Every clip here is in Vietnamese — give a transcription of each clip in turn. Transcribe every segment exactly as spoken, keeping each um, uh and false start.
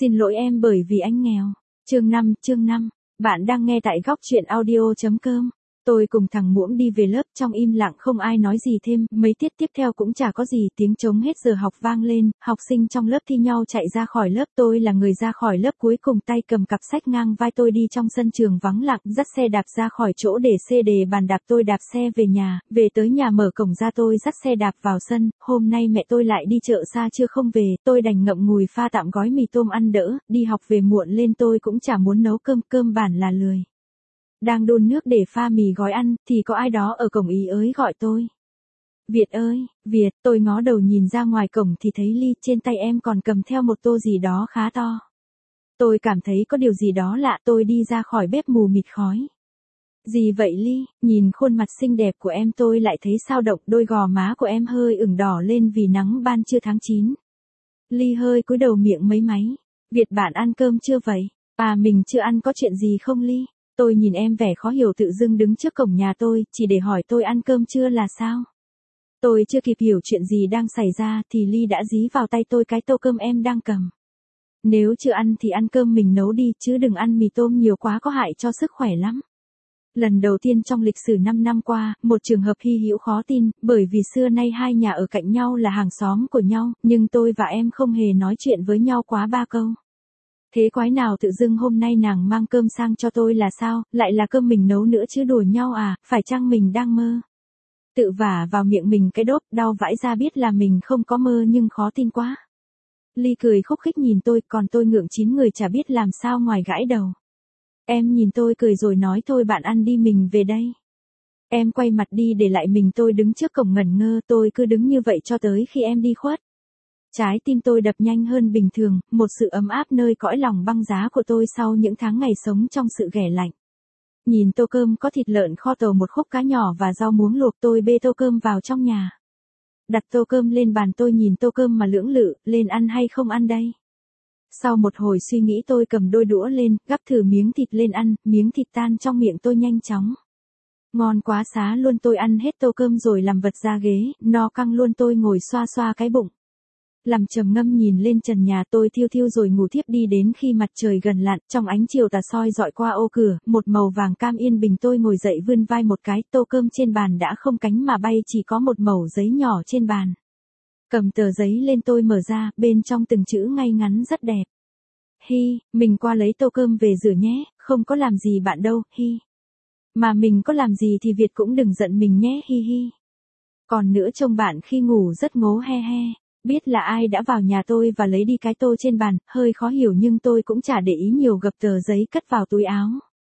Xin lỗi em bởi vì anh nghèo. Chương năm, chương năm. Bạn đang nghe tại góc truyện audio chấm com. Tôi cùng thằng Muỗng đi về lớp trong im lặng không ai nói gì thêm, mấy tiết tiếp theo cũng chả có gì, tiếng trống hết giờ học vang lên, học sinh trong lớp thi nhau chạy ra khỏi lớp, tôi là người ra khỏi lớp cuối cùng, tay cầm cặp sách ngang vai tôi đi trong sân trường vắng lặng, dắt xe đạp ra khỏi chỗ để xe đề bàn đạp, tôi đạp xe về nhà, về tới nhà mở cổng ra tôi dắt xe đạp vào sân, hôm nay mẹ tôi lại đi chợ xa chưa không về, tôi đành ngậm ngùi pha tạm gói mì tôm ăn đỡ, đi học về muộn lên tôi cũng chả muốn nấu cơm, cơm bản là lười. Đang đun nước để pha mì gói ăn, thì có ai đó ở cổng ý ới gọi tôi. Việt ơi, Việt, tôi ngó đầu nhìn ra ngoài cổng thì thấy Ly, trên tay em còn cầm theo một tô gì đó khá to. Tôi cảm thấy có điều gì đó lạ, tôi đi ra khỏi bếp mù mịt khói. Gì vậy Ly, nhìn khuôn mặt xinh đẹp của em tôi lại thấy sao động, đôi gò má của em hơi ửng đỏ lên vì nắng ban trưa tháng chín. Ly hơi cúi đầu miệng mấy máy. Việt bạn ăn cơm chưa vậy? À mình chưa ăn, có chuyện gì không Ly? Tôi nhìn em vẻ khó hiểu tự dưng đứng trước cổng nhà tôi, chỉ để hỏi tôi ăn cơm chưa là sao? Tôi chưa kịp hiểu chuyện gì đang xảy ra thì Ly đã dí vào tay tôi cái tô cơm em đang cầm. Nếu chưa ăn thì ăn cơm mình nấu đi, chứ đừng ăn mì tôm nhiều quá có hại cho sức khỏe lắm. Lần đầu tiên trong lịch sử năm năm qua, một trường hợp hy hữu khó tin, bởi vì xưa nay hai nhà ở cạnh nhau là hàng xóm của nhau, nhưng tôi và em không hề nói chuyện với nhau quá ba câu. Thế quái nào tự dưng hôm nay nàng mang cơm sang cho tôi là sao, lại là cơm mình nấu nữa chứ, đùa nhau à, phải chăng mình đang mơ? Tự vả vào miệng mình cái đốp, đau vãi ra, biết là mình không có mơ nhưng khó tin quá. Ly cười khúc khích nhìn tôi, còn tôi ngượng chín người chả biết làm sao ngoài gãi đầu. Em nhìn tôi cười rồi nói thôi bạn ăn đi mình về đây. Em quay mặt đi để lại mình tôi đứng trước cổng ngẩn ngơ, tôi cứ đứng như vậy cho tới khi em đi khuất. Trái tim tôi đập nhanh hơn bình thường, một sự ấm áp nơi cõi lòng băng giá của tôi sau những tháng ngày sống trong sự ghẻ lạnh. Nhìn tô cơm có thịt lợn kho tàu, một khúc cá nhỏ và rau muống luộc, tôi bê tô cơm vào trong nhà. Đặt tô cơm lên bàn, tôi nhìn tô cơm mà lưỡng lự, lên ăn hay không ăn đây? Sau một hồi suy nghĩ tôi cầm đôi đũa lên, gắp thử miếng thịt lên ăn, miếng thịt tan trong miệng tôi nhanh chóng. Ngon quá xá luôn, tôi ăn hết tô cơm rồi làm vật ra ghế, no căng luôn, tôi ngồi xoa xoa cái bụng. Làm trầm ngâm nhìn lên trần nhà, tôi thiêu thiêu rồi ngủ thiếp đi đến khi mặt trời gần lặn, trong ánh chiều tà soi dọi qua ô cửa, một màu vàng cam yên bình, tôi ngồi dậy vươn vai một cái, tô cơm trên bàn đã không cánh mà bay, chỉ có một mẩu giấy nhỏ trên bàn. Cầm tờ giấy lên tôi mở ra, bên trong từng chữ ngay ngắn rất đẹp. Hi, mình qua lấy tô cơm về rửa nhé, không có làm gì bạn đâu, hi. Mà mình có làm gì thì Việt cũng đừng giận mình nhé, hi hi. Còn nữa trông bạn khi ngủ rất ngố he he. Biết là ai đã vào nhà tôi và lấy đi cái tô trên bàn, hơi khó hiểu nhưng tôi cũng chả để ý nhiều, gập tờ giấy cất vào túi áo.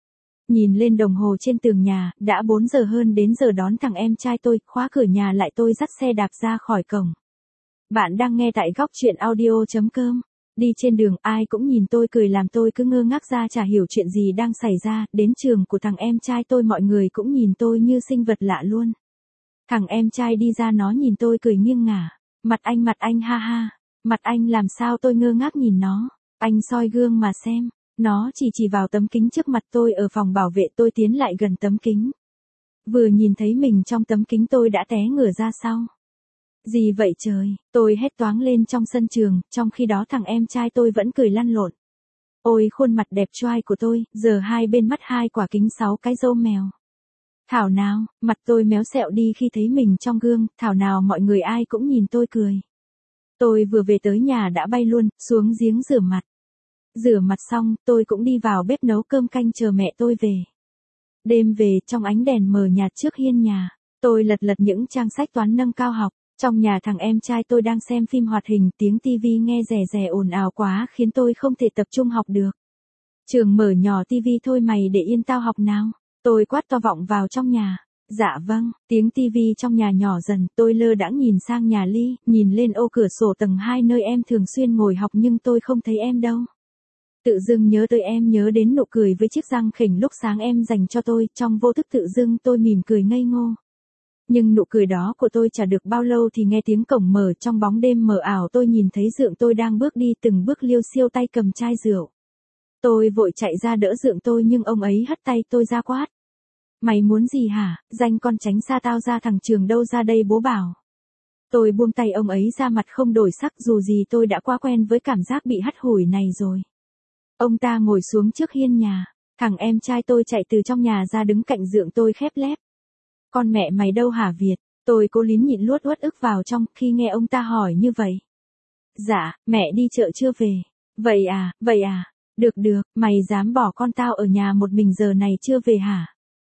Nhìn lên đồng hồ trên tường nhà, đã bốn giờ hơn, đến giờ đón thằng em trai tôi, khóa cửa nhà lại tôi dắt xe đạp ra khỏi cổng. Bạn đang nghe tại góc truyện audio chấm com. Đi trên đường ai cũng nhìn tôi cười làm tôi cứ ngơ ngác ra chả hiểu chuyện gì đang xảy ra, đến trường của thằng em trai tôi mọi người cũng nhìn tôi như sinh vật lạ luôn. Thằng em trai đi ra nó nhìn tôi cười nghiêng ngả. Mặt anh mặt anh ha ha, mặt anh làm sao, tôi ngơ ngác nhìn nó, anh soi gương mà xem, nó chỉ chỉ vào tấm kính trước mặt tôi ở phòng bảo vệ, tôi tiến lại gần tấm kính. Vừa nhìn thấy mình trong tấm kính tôi đã té ngửa ra sau. Gì vậy trời, tôi hét toáng lên trong sân trường, trong khi đó thằng em trai tôi vẫn cười lăn lộn. Ôi khuôn mặt đẹp trai của tôi, giờ hai bên mắt hai quả kính sáu cái râu mèo. Thảo nào, mặt tôi méo sẹo đi khi thấy mình trong gương, thảo nào mọi người ai cũng nhìn tôi cười. Tôi vừa về tới nhà đã bay luôn, xuống giếng rửa mặt. Rửa mặt xong, tôi cũng đi vào bếp nấu cơm canh chờ mẹ tôi về. Đêm về, trong ánh đèn mờ nhạt trước hiên nhà, tôi lật lật những trang sách toán nâng cao học. Trong nhà thằng em trai tôi đang xem phim hoạt hình, tiếng tivi nghe rè rè ồn ào quá khiến tôi không thể tập trung học được. Trường mở nhỏ tivi thôi mày, để yên tao học nào. Tôi quát to vọng vào trong nhà. Dạ vâng, tiếng tivi trong nhà nhỏ dần, tôi lơ đãng nhìn sang nhà Ly, nhìn lên ô cửa sổ tầng hai nơi em thường xuyên ngồi học nhưng tôi không thấy em đâu. Tự dưng nhớ tới em, nhớ đến nụ cười với chiếc răng khểnh lúc sáng em dành cho tôi, trong vô thức tự dưng tôi mỉm cười ngây ngô. Nhưng nụ cười đó của tôi chả được bao lâu thì nghe tiếng cổng mở, trong bóng đêm mờ ảo tôi nhìn thấy dượng tôi đang bước đi từng bước liêu xiêu tay cầm chai rượu. Tôi vội chạy ra đỡ dượng tôi nhưng ông ấy hất tay tôi ra quát. Mày muốn gì hả, danh con tránh xa tao ra, thằng Trường đâu ra đây bố bảo. Tôi buông tay ông ấy ra, mặt không đổi sắc, dù gì tôi đã quá quen với cảm giác bị hắt hủi này rồi. Ông ta ngồi xuống trước hiên nhà, thằng em trai tôi chạy từ trong nhà ra đứng cạnh giường tôi khép lép. Con mẹ mày đâu hả Việt? Tôi cố lín nhịn luốt uất ức vào trong khi nghe ông ta hỏi như vậy. Dạ, mẹ đi chợ chưa về. Vậy à, vậy à, được được, mày dám bỏ con tao ở nhà một mình giờ này chưa về hả?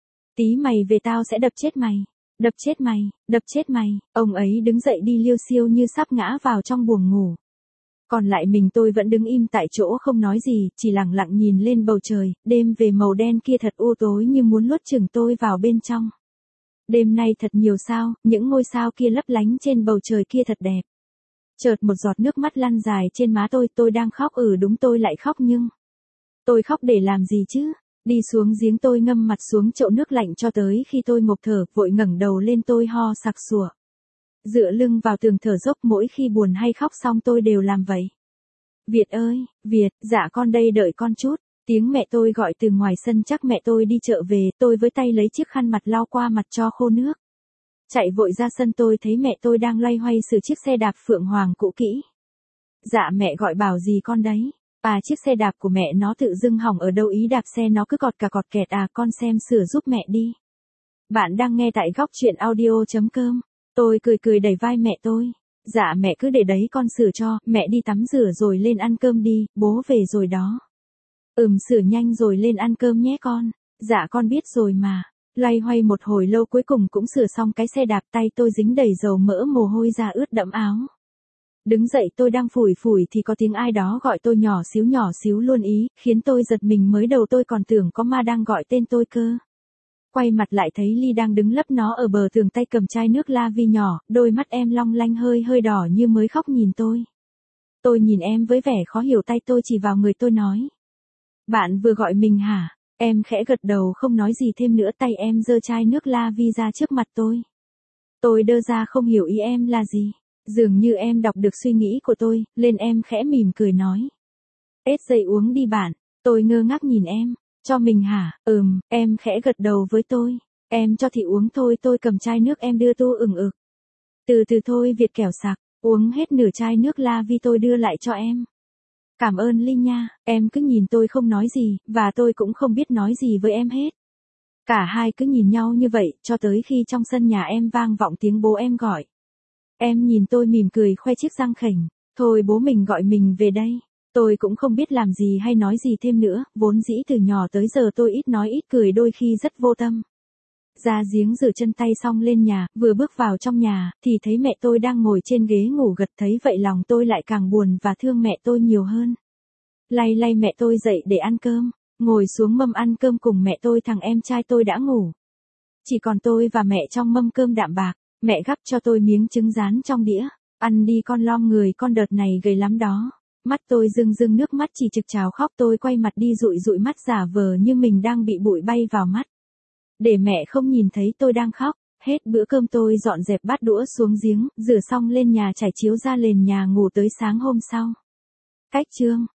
Tí mày về tao sẽ đập chết mày, đập chết mày, đập chết mày. Ông ấy đứng dậy đi liêu xiêu như sắp ngã vào trong buồng ngủ. Còn lại mình tôi vẫn đứng im tại chỗ không nói gì, chỉ lặng lặng nhìn lên bầu trời, đêm về màu đen kia thật u tối như muốn nuốt chửng tôi vào bên trong. Đêm nay thật nhiều sao, những ngôi sao kia lấp lánh trên bầu trời kia thật đẹp. Chợt một giọt nước mắt lăn dài trên má tôi, tôi đang khóc, ừ đúng tôi lại khóc nhưng... Tôi khóc để làm gì chứ? Đi xuống giếng tôi ngâm mặt xuống chậu nước lạnh cho tới khi tôi ngộp thở, vội ngẩng đầu lên tôi ho sặc sụa. Dựa lưng vào tường thở dốc, mỗi khi buồn hay khóc xong tôi đều làm vậy. Việt ơi, Việt, dạ con đây đợi con chút. Tiếng mẹ tôi gọi từ ngoài sân, chắc mẹ tôi đi chợ về, tôi với tay lấy chiếc khăn mặt lau qua mặt cho khô nước. Chạy vội ra sân tôi thấy mẹ tôi đang loay hoay sửa chiếc xe đạp Phượng Hoàng cũ kỹ. Dạ mẹ gọi bảo gì con đấy? À chiếc xe đạp của mẹ nó tự dưng hỏng ở đâu ý, đạp xe nó cứ cọt cà cọt kẹt à, con xem sửa giúp mẹ đi. Bạn đang nghe tại góc truyện audio chấm com. Tôi cười cười đẩy vai mẹ tôi. Dạ mẹ cứ để đấy con sửa cho, mẹ đi tắm rửa rồi lên ăn cơm đi, bố về rồi đó. Ừm sửa nhanh rồi lên ăn cơm nhé con. Dạ con biết rồi mà. Loay hoay một hồi lâu cuối cùng cũng sửa xong cái xe đạp, tay tôi dính đầy dầu mỡ, mồ hôi ra ướt đẫm áo. Đứng dậy tôi đang phủi phủi thì có tiếng ai đó gọi tôi nhỏ xíu nhỏ xíu luôn ý, khiến tôi giật mình, mới đầu tôi còn tưởng có ma đang gọi tên tôi cơ. Quay mặt lại thấy Ly đang đứng lấp nó ở bờ tường, tay cầm chai nước la vi nhỏ, đôi mắt em long lanh hơi hơi đỏ như mới khóc nhìn tôi. Tôi nhìn em với vẻ khó hiểu, tay tôi chỉ vào người tôi nói. Bạn vừa gọi mình hả? Em khẽ gật đầu không nói gì thêm nữa, tay em giơ chai nước la vi ra trước mặt tôi. Tôi đơ ra không hiểu ý em là gì. Dường như em đọc được suy nghĩ của tôi, lên em khẽ mỉm cười nói. Ết dậy uống đi bạn. Tôi ngơ ngác nhìn em. Cho mình hả? Ừm, em khẽ gật đầu với tôi. Em cho thì uống thôi, tôi cầm chai nước em đưa tu ửng ực. Từ từ thôi Việt kẻo sặc, uống hết nửa chai nước la vi tôi đưa lại cho em. Cảm ơn Linh nha, em cứ nhìn tôi không nói gì, và tôi cũng không biết nói gì với em hết. Cả hai cứ nhìn nhau như vậy, cho tới khi trong sân nhà em vang vọng tiếng bố em gọi. Em nhìn tôi mỉm cười khoe chiếc răng khểnh. Thôi bố mình gọi mình về đây. Tôi cũng không biết làm gì hay nói gì thêm nữa, vốn dĩ từ nhỏ tới giờ tôi ít nói ít cười, đôi khi rất vô tâm. Ra giếng rửa chân tay xong lên nhà, vừa bước vào trong nhà, thì thấy mẹ tôi đang ngồi trên ghế ngủ gật, thấy vậy lòng tôi lại càng buồn và thương mẹ tôi nhiều hơn. Lay lay mẹ tôi dậy để ăn cơm, ngồi xuống mâm ăn cơm cùng mẹ tôi, thằng em trai tôi đã ngủ. Chỉ còn tôi và mẹ trong mâm cơm đạm bạc, mẹ gắp cho tôi miếng trứng rán trong đĩa. Ăn đi con, lo người con đợt này gầy lắm đó. Mắt tôi rưng rưng nước mắt chỉ trực trào khóc, tôi quay mặt đi dụi dụi mắt giả vờ như mình đang bị bụi bay vào mắt. Để mẹ không nhìn thấy tôi đang khóc, hết bữa cơm tôi dọn dẹp bát đũa xuống giếng, rửa xong lên nhà trải chiếu ra nền nhà ngủ tới sáng hôm sau. Cách chương